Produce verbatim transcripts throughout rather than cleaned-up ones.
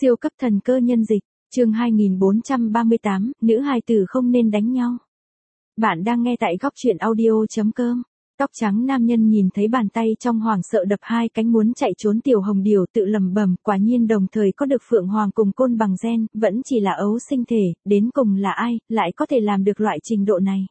Siêu cấp thần cơ nhân dịch, chương hai nghìn bốn trăm ba mươi tám, nữ hài tử không nên đánh nhau. Bạn đang nghe tại góc truyện audio.com. Tóc trắng nam nhân nhìn thấy bàn tay trong hoảng sợ đập hai cánh muốn chạy trốn tiểu hồng điều tự lẩm bẩm, quả nhiên đồng thời có được phượng hoàng cùng côn bằng gen, vẫn chỉ là ấu sinh thể, đến cùng là ai, lại có thể làm được loại trình độ này.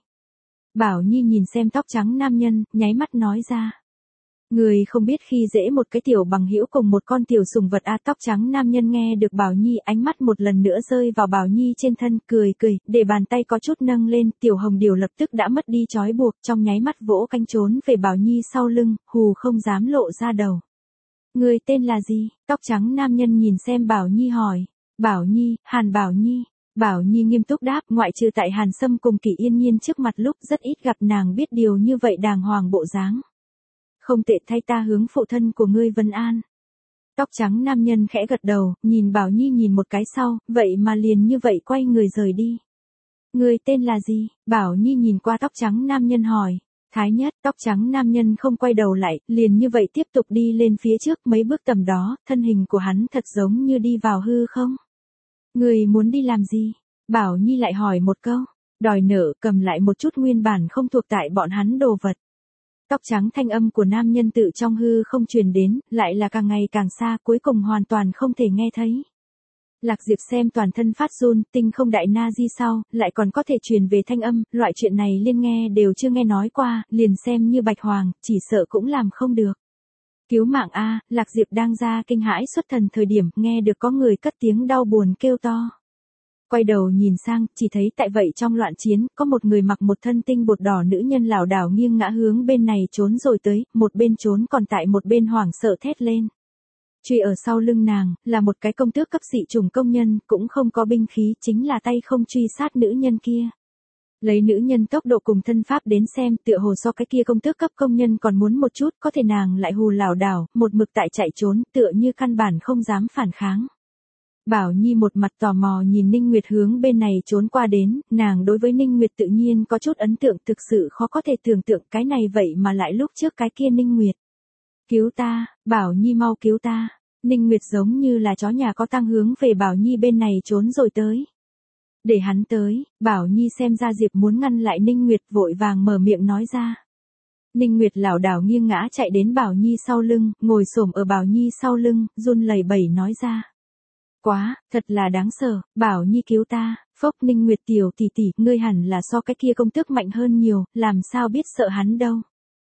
Bảo Nhi nhìn xem tóc trắng nam nhân, nháy mắt nói ra. Người không biết khi dễ một cái tiểu bằng hữu cùng một con tiểu sùng vật a. Tóc trắng nam nhân nghe được Bảo Nhi, ánh mắt một lần nữa rơi vào Bảo Nhi trên thân, cười cười, để bàn tay có chút nâng lên, tiểu hồng điều lập tức đã mất đi trói buộc, trong nháy mắt vỗ cánh trốn về Bảo Nhi sau lưng, hù không dám lộ ra đầu. Người tên là gì? Tóc trắng nam nhân nhìn xem Bảo Nhi hỏi. Bảo Nhi, Hàn Bảo Nhi. Bảo Nhi nghiêm túc đáp, ngoại trừ tại Hàn Sâm cùng Kỷ Yên Nhiên trước mặt lúc rất ít gặp nàng biết điều như vậy đàng hoàng bộ dáng. Không tệ, thay ta hướng phụ thân của ngươi vân an. Tóc trắng nam nhân khẽ gật đầu, nhìn Bảo Nhi nhìn một cái sau, vậy mà liền như vậy quay người rời đi. Ngươi tên là gì? Bảo Nhi nhìn qua tóc trắng nam nhân hỏi. Thái Nhất. Tóc trắng nam nhân không quay đầu lại, liền như vậy tiếp tục đi lên phía trước mấy bước tầm đó, thân hình của hắn thật giống như đi vào hư không. Ngươi muốn đi làm gì? Bảo Nhi lại hỏi một câu. Đòi nợ, cầm lại một chút nguyên bản không thuộc tại bọn hắn đồ vật. Tóc trắng thanh âm của nam nhân tự trong hư không truyền đến, lại là càng ngày càng xa, cuối cùng hoàn toàn không thể nghe thấy. Lạc Diệp xem toàn thân phát run, tinh không đại na di sau, lại còn có thể truyền về thanh âm, loại chuyện này liên nghe đều chưa nghe nói qua, liền xem như Bạch Hoàng, chỉ sợ cũng làm không được. Cứu mạng a. Lạc Diệp đang ra kinh hãi xuất thần thời điểm, nghe được có người cất tiếng đau buồn kêu to. Quay đầu nhìn sang, chỉ thấy tại vậy trong loạn chiến, có một người mặc một thân tinh bột đỏ nữ nhân lảo đảo nghiêng ngã hướng bên này trốn rồi tới, một bên trốn còn tại một bên hoảng sợ thét lên. Truy ở sau lưng nàng, là một cái công tước cấp dị chủng công nhân, cũng không có binh khí, chính là tay không truy sát nữ nhân kia. Lấy nữ nhân tốc độ cùng thân pháp đến xem, tựa hồ so cái kia công tước cấp công nhân còn muốn một chút, có thể nàng lại hù lảo đảo, một mực tại chạy trốn, tựa như căn bản không dám phản kháng. Bảo Nhi một mặt tò mò nhìn Ninh Nguyệt hướng bên này trốn qua đến, nàng đối với Ninh Nguyệt tự nhiên có chút ấn tượng, thực sự khó có thể tưởng tượng cái này vậy mà lại lúc trước cái kia Ninh Nguyệt. Cứu ta, Bảo Nhi mau cứu ta. Ninh Nguyệt giống như là chó nhà có tang hướng về Bảo Nhi bên này trốn rồi tới. Để hắn tới. Bảo Nhi xem ra Diệp muốn ngăn lại Ninh Nguyệt, vội vàng mở miệng nói ra. Ninh Nguyệt lảo đảo nghiêng ngã chạy đến Bảo Nhi sau lưng, ngồi xổm ở Bảo Nhi sau lưng, run lẩy bẩy nói ra. Quá, thật là đáng sợ, Bảo Nhi cứu ta. Phốc. Ninh Nguyệt tiểu tỷ tỷ, ngươi hẳn là so cái kia công tước mạnh hơn nhiều, làm sao biết sợ hắn đâu.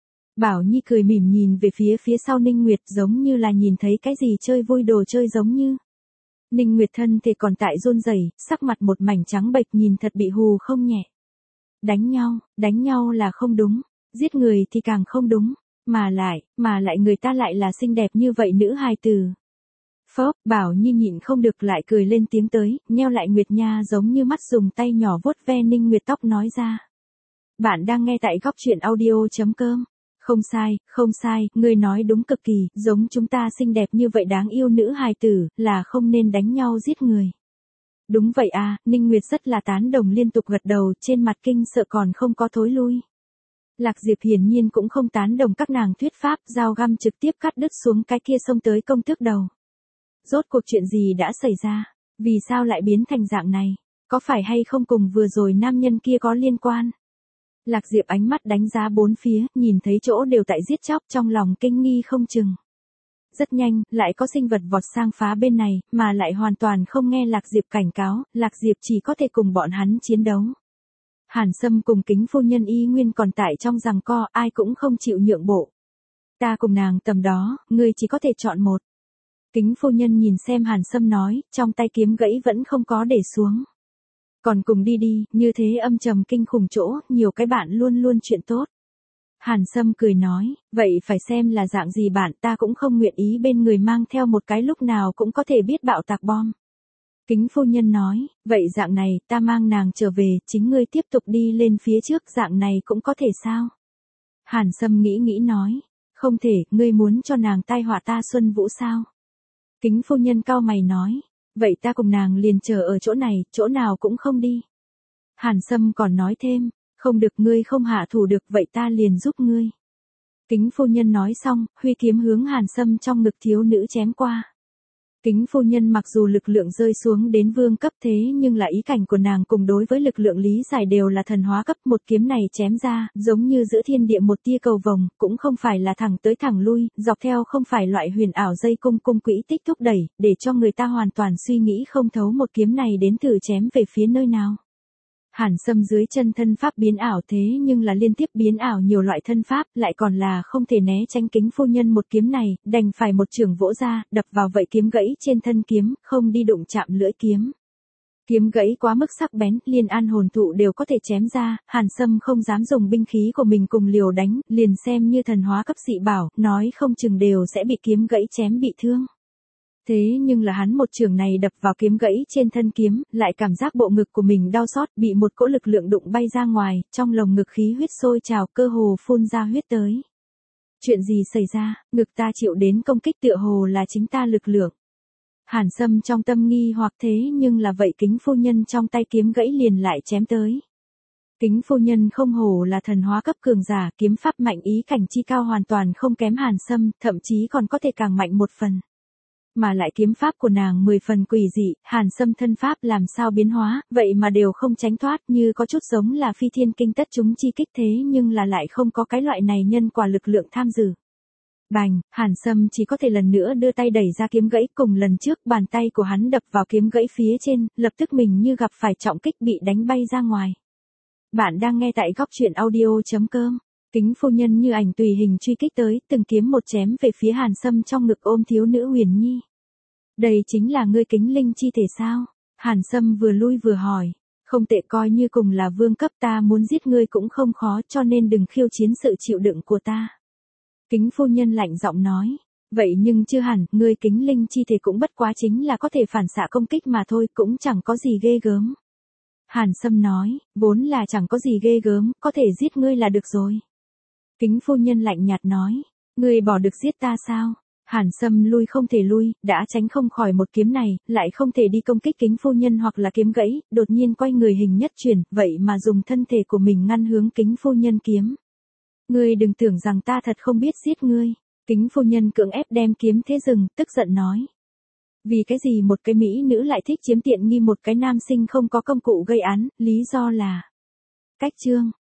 Bảo Nhi cười mỉm nhìn về phía phía sau Ninh Nguyệt, giống như là nhìn thấy cái gì chơi vui đồ chơi giống như. Ninh Nguyệt thân thể còn tại run rẩy, sắc mặt một mảnh trắng bệch, nhìn thật bị hù không nhẹ. Đánh nhau, đánh nhau là không đúng, giết người thì càng không đúng, mà lại, mà lại người ta lại là xinh đẹp như vậy nữ hài tử. Phốc. Bảo Nhi nhịn không được lại cười lên tiếng tới, nheo lại Nguyệt Nha giống như mắt dùng tay nhỏ vuốt ve Ninh Nguyệt tóc nói ra. Bạn đang nghe tại góc truyện audio.com. Không sai, không sai, ngươi nói đúng cực kỳ, giống chúng ta xinh đẹp như vậy đáng yêu nữ hài tử, là không nên đánh nhau giết người. Đúng vậy à. Ninh Nguyệt rất là tán đồng liên tục gật đầu, trên mặt kinh sợ còn không có thối lui. Lạc Diệp hiển nhiên cũng không tán đồng các nàng thuyết pháp, dao găm trực tiếp cắt đứt xuống cái kia xông tới công tước đầu. Rốt cuộc chuyện gì đã xảy ra? Vì sao lại biến thành dạng này? Có phải hay không cùng vừa rồi nam nhân kia có liên quan? Lạc Diệp ánh mắt đánh giá bốn phía, nhìn thấy chỗ đều tại giết chóc, trong lòng kinh nghi không chừng. Rất nhanh, lại có sinh vật vọt sang phá bên này, mà lại hoàn toàn không nghe Lạc Diệp cảnh cáo, Lạc Diệp chỉ có thể cùng bọn hắn chiến đấu. Hàn Sâm cùng Kính phu nhân y nguyên còn tại trong giằng co, ai cũng không chịu nhượng bộ. Ta cùng nàng tầm đó, ngươi chỉ có thể chọn một. Kính phu nhân nhìn xem Hàn Sâm nói, trong tay kiếm gãy vẫn không có để xuống. Còn cùng đi đi, như thế âm trầm kinh khủng chỗ, nhiều cái bạn luôn luôn chuyện tốt. Hàn Sâm cười nói, vậy phải xem là dạng gì bạn, ta cũng không nguyện ý bên người mang theo một cái lúc nào cũng có thể biết bạo tạc bom. Kính phu nhân nói, vậy dạng này, ta mang nàng trở về, chính ngươi tiếp tục đi lên phía trước, dạng này cũng có thể sao? Hàn Sâm nghĩ nghĩ nói, không thể, ngươi muốn cho nàng tai họa ta Xuân Vũ sao? Kính phu nhân cau mày nói, vậy ta cùng nàng liền chờ ở chỗ này, chỗ nào cũng không đi. Hàn Sâm còn nói thêm, không được, ngươi không hạ thủ được, vậy ta liền giúp ngươi. Kính phu nhân nói xong, huy kiếm hướng Hàn Sâm trong ngực thiếu nữ chém qua. Kính phu nhân mặc dù lực lượng rơi xuống đến vương cấp thế nhưng là ý cảnh của nàng cùng đối với lực lượng lý giải đều là thần hóa cấp, một kiếm này chém ra, giống như giữa thiên địa một tia cầu vồng, cũng không phải là thẳng tới thẳng lui, dọc theo không phải loại huyền ảo dây cung cung quỹ tích thúc đẩy, để cho người ta hoàn toàn suy nghĩ không thấu một kiếm này đến từ chém về phía nơi nào. Hàn Sâm dưới chân thân pháp biến ảo thế nhưng là liên tiếp biến ảo nhiều loại thân pháp, lại còn là không thể né tránh kính phu nhân một kiếm này, đành phải một trường vỗ ra, đập vào vậy kiếm gãy trên thân kiếm, không đi đụng chạm lưỡi kiếm. Kiếm gãy quá mức sắc bén, liên an hồn thụ đều có thể chém ra, Hàn Sâm không dám dùng binh khí của mình cùng liều đánh, liền xem như thần hóa cấp dị bảo, nói không chừng đều sẽ bị kiếm gãy chém bị thương. Thế nhưng là hắn một trường này đập vào kiếm gãy trên thân kiếm, lại cảm giác bộ ngực của mình đau xót, bị một cỗ lực lượng đụng bay ra ngoài, trong lồng ngực khí huyết sôi trào, cơ hồ phun ra huyết tới. Chuyện gì xảy ra, ngực ta chịu đến công kích tựa hồ là chính ta lực lượng. Hàn Sâm trong tâm nghi hoặc thế nhưng là vậy kính phu nhân trong tay kiếm gãy liền lại chém tới. Kính phu nhân không hổ là thần hóa cấp cường giả, kiếm pháp mạnh ý cảnh chi cao hoàn toàn không kém Hàn Sâm, thậm chí còn có thể càng mạnh một phần. Mà lại kiếm pháp của nàng mười phần quỷ dị, Hàn Sâm thân pháp làm sao biến hóa, vậy mà đều không tránh thoát, như có chút giống là phi thiên kinh tất chúng chi kích thế nhưng là lại không có cái loại này nhân quả lực lượng tham dự. Bành, Hàn Sâm chỉ có thể lần nữa đưa tay đẩy ra kiếm gãy, cùng lần trước bàn tay của hắn đập vào kiếm gãy phía trên, lập tức mình như gặp phải trọng kích bị đánh bay ra ngoài. Bạn đang nghe tại góc truyện audio chấm com. Kính phu nhân như ảnh tùy hình truy kích tới, từng kiếm một chém về phía Hàn Sâm trong ngực ôm thiếu nữ Huyền Nhi. Đây chính là ngươi kính linh chi thể sao? Hàn Sâm vừa lui vừa hỏi. Không tệ, coi như cùng là vương cấp, ta muốn giết ngươi cũng không khó, cho nên đừng khiêu chiến sự chịu đựng của ta. Kính phu nhân lạnh giọng nói. Vậy nhưng chưa hẳn, ngươi kính linh chi thể cũng bất quá chính là có thể phản xạ công kích mà thôi, cũng chẳng có gì ghê gớm. Hàn Sâm nói, vốn là chẳng có gì ghê gớm, có thể giết ngươi là được rồi. Kính phu nhân lạnh nhạt nói, ngươi bỏ được giết ta sao? Hàn Sâm lui không thể lui, đã tránh không khỏi một kiếm này, lại không thể đi công kích kính phu nhân hoặc là kiếm gãy, đột nhiên quay người hình nhất chuyển, vậy mà dùng thân thể của mình ngăn hướng kính phu nhân kiếm. Ngươi đừng tưởng rằng ta thật không biết giết ngươi. Kính phu nhân cưỡng ép đem kiếm thế dừng, tức giận nói. Vì cái gì một cái mỹ nữ lại thích chiếm tiện nghi một cái nam sinh không có công cụ gây án, lý do là. Cách chương.